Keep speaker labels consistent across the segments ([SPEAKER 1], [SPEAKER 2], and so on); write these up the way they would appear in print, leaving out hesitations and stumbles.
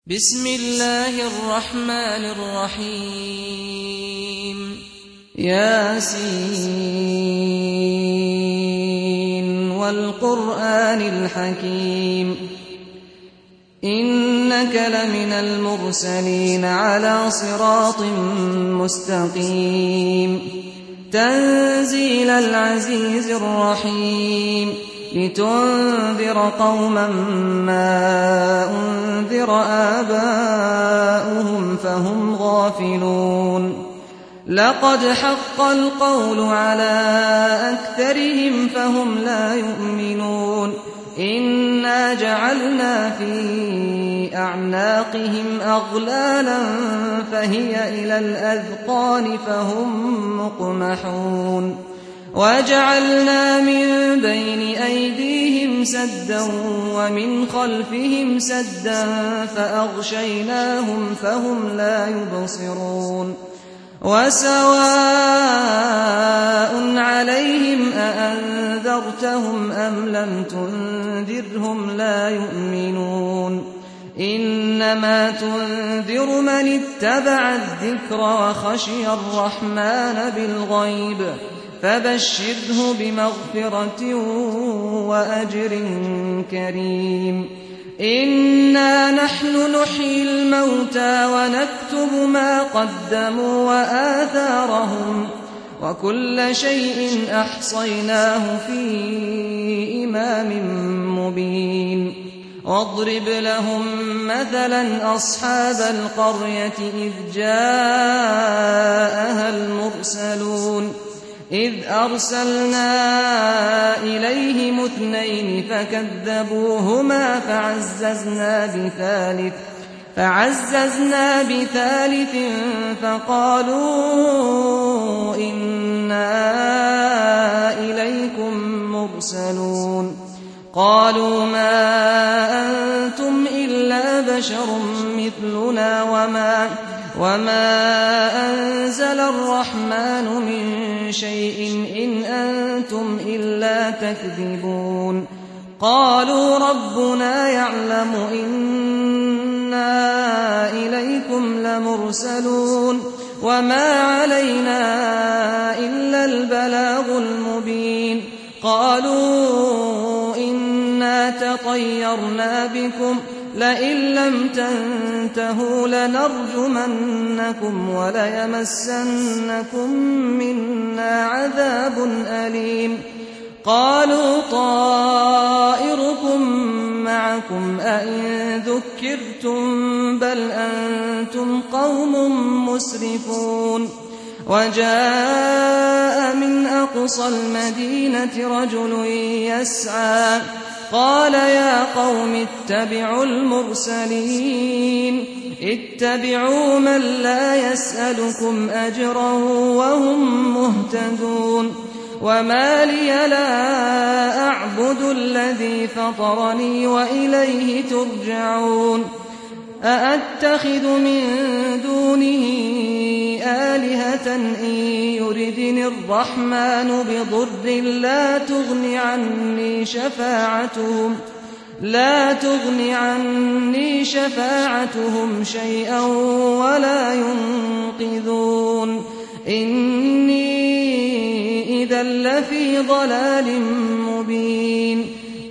[SPEAKER 1] بسم الله الرحمن الرحيم ياسين والقرآن الحكيم إنك لمن المرسلين على صراط مستقيم تنزيل العزيز الرحيم لتنذر قوما ما أنذر آباؤهم فهم غافلون لقد حق القول على أكثرهم فهم لا يؤمنون إنا جعلنا في أعناقهم أغلالا فهي إلى الأذقان فهم مقمحون وجعلنا من بين أيديهم سدا ومن خلفهم سدا فأغشيناهم فهم لا يبصرون وسواء عليهم أأنذرتهم أم لم تنذرهم لا يؤمنون إنما تنذر من اتبع الذكر وخشي الرحمن بالغيب فبشره بمغفرة وأجر كريم إنا نحن نحيي الموتى ونكتب ما قدموا وآثارهم وكل شيء أحصيناه في إمام مبين واضرب لهم مثلا أصحاب القرية إذ جاءها المرسلون إذ أرسلنا إليهم 2 فكذبوهما فعززنا بثالث فقالوا إنا إليكم مرسلون قالوا ما أنتم إلا بشر مثلنا وما أنزل الرحمن من شيء إن أنتم إلا تكذبون قالوا ربنا يعلم إنا إليكم لمرسلون وما علينا إلا البلاغ المبين قالوا إنا تطيرنا بكم لئن لم تنتهوا لنرجمنكم وليمسنكم منا عذاب أليم قالوا طائركم معكم أئن ذكرتم بل أنتم قوم مسرفون وجاء من أقصى المدينة رجل يسعى قال يا قوم اتبعوا المرسلين اتبعوا من لا يسألكم أجرا وهم مهتدون وما لي لا أعبد الذي فطرني وإليه ترجعون أأتخذ من دونه آلهة إن يردني الرحمن بضر لا تغن عني شفاعتهم شيئا ولا ينقذون إني إذا لفي ضلال مبين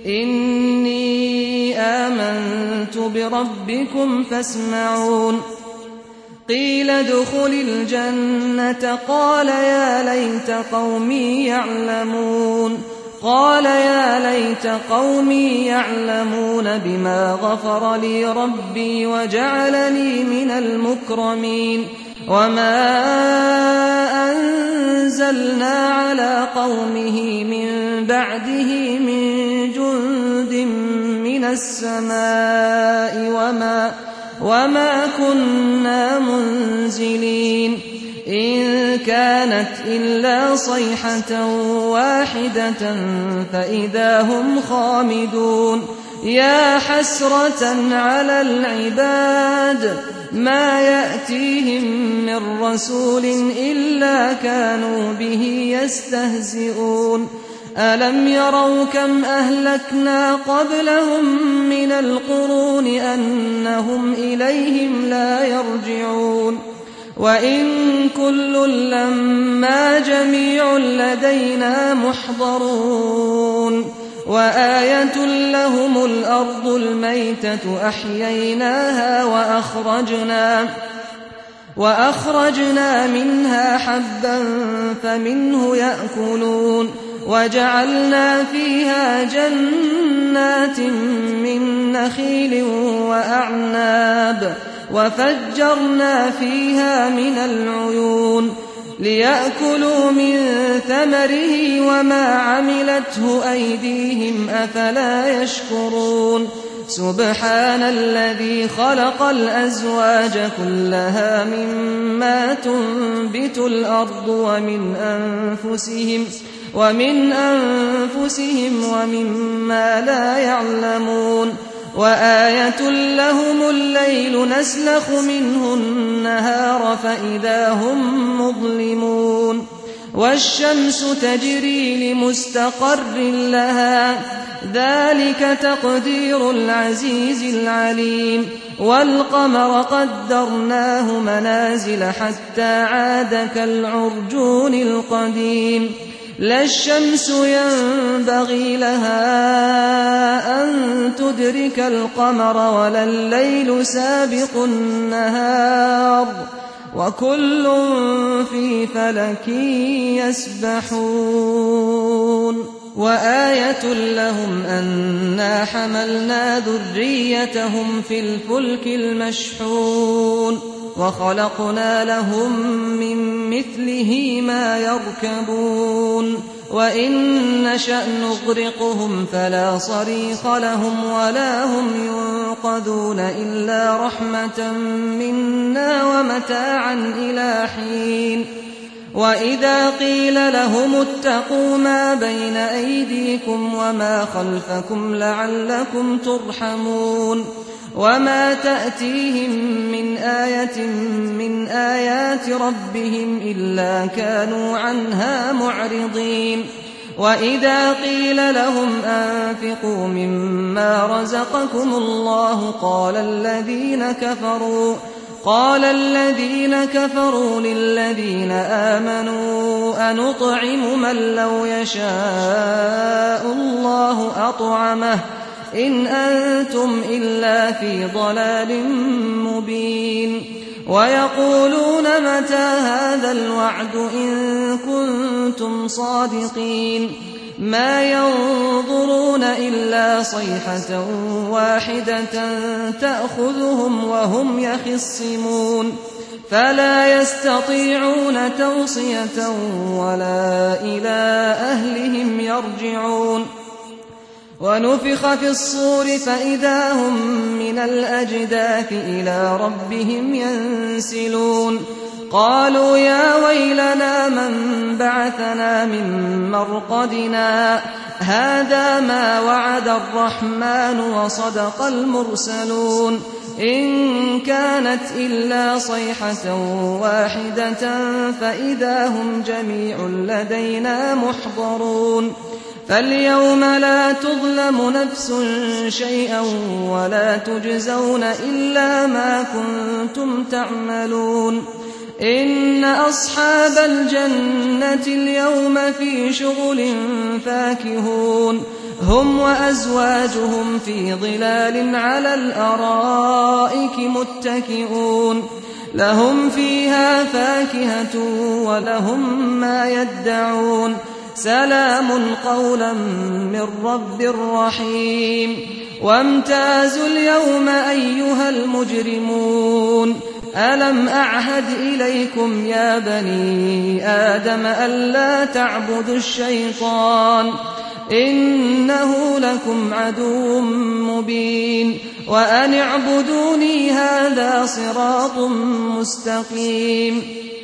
[SPEAKER 1] إني آمنت بربكم فاسمعون قيل ادخل الجنة قال يا ليت قومي يعلمون بما غفر لي ربي وجعلني من المكرمين وما أنزلنا على قومه من بعده من جند من السماء وما كنا منزلين إن كانت إلا صيحة واحدة فإذا هم خامدون يا حسرة على العباد ما يأتيهم من رسول إلا كانوا به يستهزئون ألم يروا كم أهلكنا قبلهم من القرون أنهم إليهم لا يرجعون وإن كل لما جميع لدينا محضرون وآية لهم الأرض الميتة أحييناها وأخرجنا منها حبا فمنه يأكلون وجعلنا فيها جنات من نخيل وأعناب وفجرنا فيها من العيون ليأكلوا من ثمره وما عملته أيديهم أفلا يشكرون سبحان الذي خلق الأزواج كلها مما تنبت الأرض ومن أنفسهم ومما لا يعلمون وآية لهم الليل نسلخ منه النهار فإذا هم مظلمون والشمس تجري لمستقر لها ذلك تقدير العزيز العليم والقمر قدرناه منازل حتى عاد كالعرجون القديم لا الشمس ينبغي لها أن تدرك القمر ولا الليل سابق النهار وكل في فلك يسبحون وآية لهم أنا حملنا ذريتهم في الفلك المشحون وخلقنا لهم من مثله ما يركبون وإن نشأ نغرقهم فلا صريخ لهم ولا هم ينقذون إلا رحمة منا ومتاعا إلى حين وإذا قيل لهم اتقوا ما بين أيديكم وما خلفكم لعلكم ترحمون وما تأتيهم من آية من آيات ربهم إلا كانوا عنها معرضين وإذا قيل لهم أنفقوا مما رزقكم الله قال الذين كفروا للذين آمنوا أنطعم من لو يشاء الله أطعمه إن أنتم إلا في ضلال مبين ويقولون متى هذا الوعد إن كنتم صادقين ما ينظرون إلا صيحة واحدة تأخذهم وهم يخصمون فلا يستطيعون توصية ولا إلى أهلهم يرجعون ونفخ في الصور فإذا هم من الأجداث إلى ربهم ينسلون قالوا يا ويلنا من بعثنا من مرقدنا هذا ما وعد الرحمن وصدق المرسلون إن كانت إلا صيحة واحدة فإذا هم جميع لدينا محضرون فاليوم لا تظلم نفس شيئا ولا تجزون إلا ما كنتم تعملون إن أصحاب الجنة اليوم في شغل فاكهون هم وأزواجهم في ظلال على الأرائك متكئون لهم فيها فاكهة ولهم ما يدعون سلام قولا من رب رحيم وامتازوا اليوم أيها المجرمون ألم أعهد إليكم يا بني آدم ألا تعبدوا الشيطان إنه لكم عدو مبين وأن اعبدوني هذا صراط مستقيم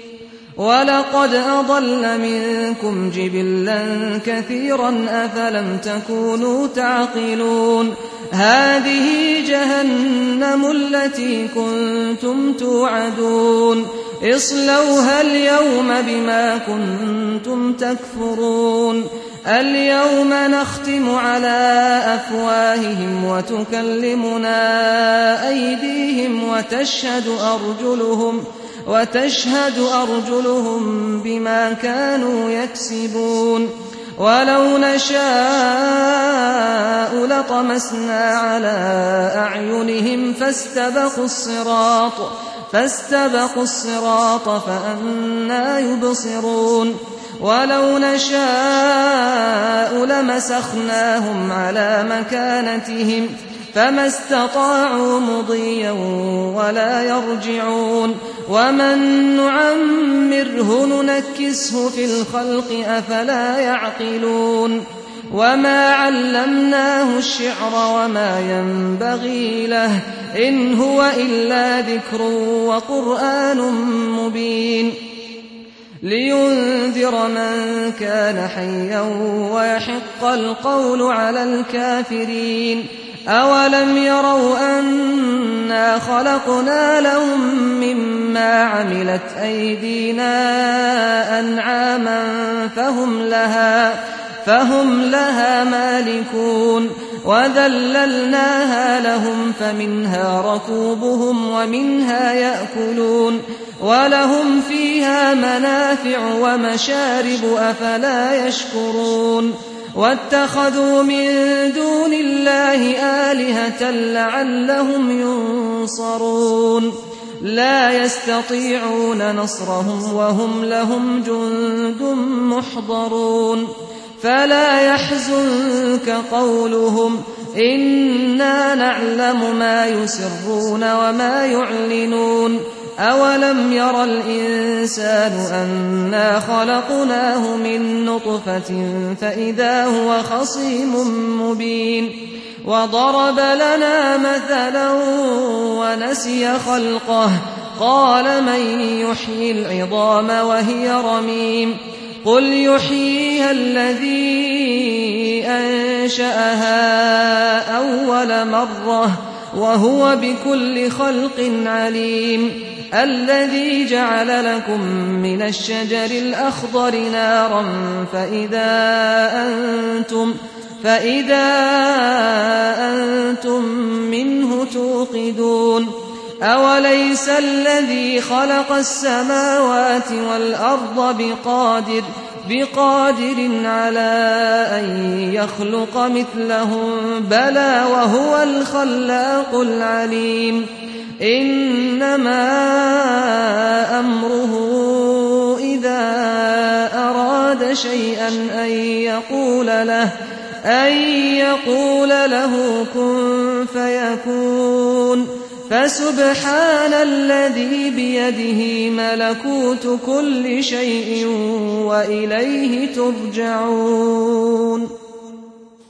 [SPEAKER 1] ولقد أضل منكم جبلا كثيرا أفلم تكونوا تعقلون هذه جهنم التي كنتم توعدون اصلوها اليوم بما كنتم تكفرون اليوم نختم على أفواههم وتكلمنا أيديهم وتشهد أرجلهم بما كانوا يكسبون ولو نشاء لطمسنا على أعينهم فاستبقوا الصراط فأنى يبصرون ولو نشاء لمسخناهم على مكانتهم فما استطاعوا مضيا ولا يرجعون ومن نعمره ننكسه في الخلق أفلا يعقلون وما علمناه الشعر وما ينبغي له إن هو إلا ذكر وقرآن مبين لينذر من كان حيا ويحق القول على الكافرين أولم يروا أنا خلقنا لهم مما عملت أيدينا أنعاما فهم لها مالكون وذللناها لهم فمنها ركوبهم ومنها يأكلون ولهم فيها منافع ومشارب أفلا يشكرون واتخذوا من دون الله آلهة لعلهم ينصرون لا يستطيعون نصرهم وهم لهم جند محضرون فلا يحزنك قولهم إنا نعلم ما يسرون وما يعلنون أولم ير الإنسان أنا خلقناه من نطفة فإذا هو خصيم مبين وضرب لنا مثلا ونسي خلقه قال من يحيي العظام وهي رميم قل يحييها الذي أنشأها أول مرة وهو بكل خلق عليم الذي جعل لكم من الشجر الأخضر نارا فإذا أنتم منه توقدون أوليس الذي خلق السماوات والأرض بقادر على أن يخلق مثلهم بلى وهو الخلاق العليم إنما أمره إذا أراد شيئا أن يقول له كن فيكون فسبحان الذي بيده ملكوت كل شيء وإليه ترجعون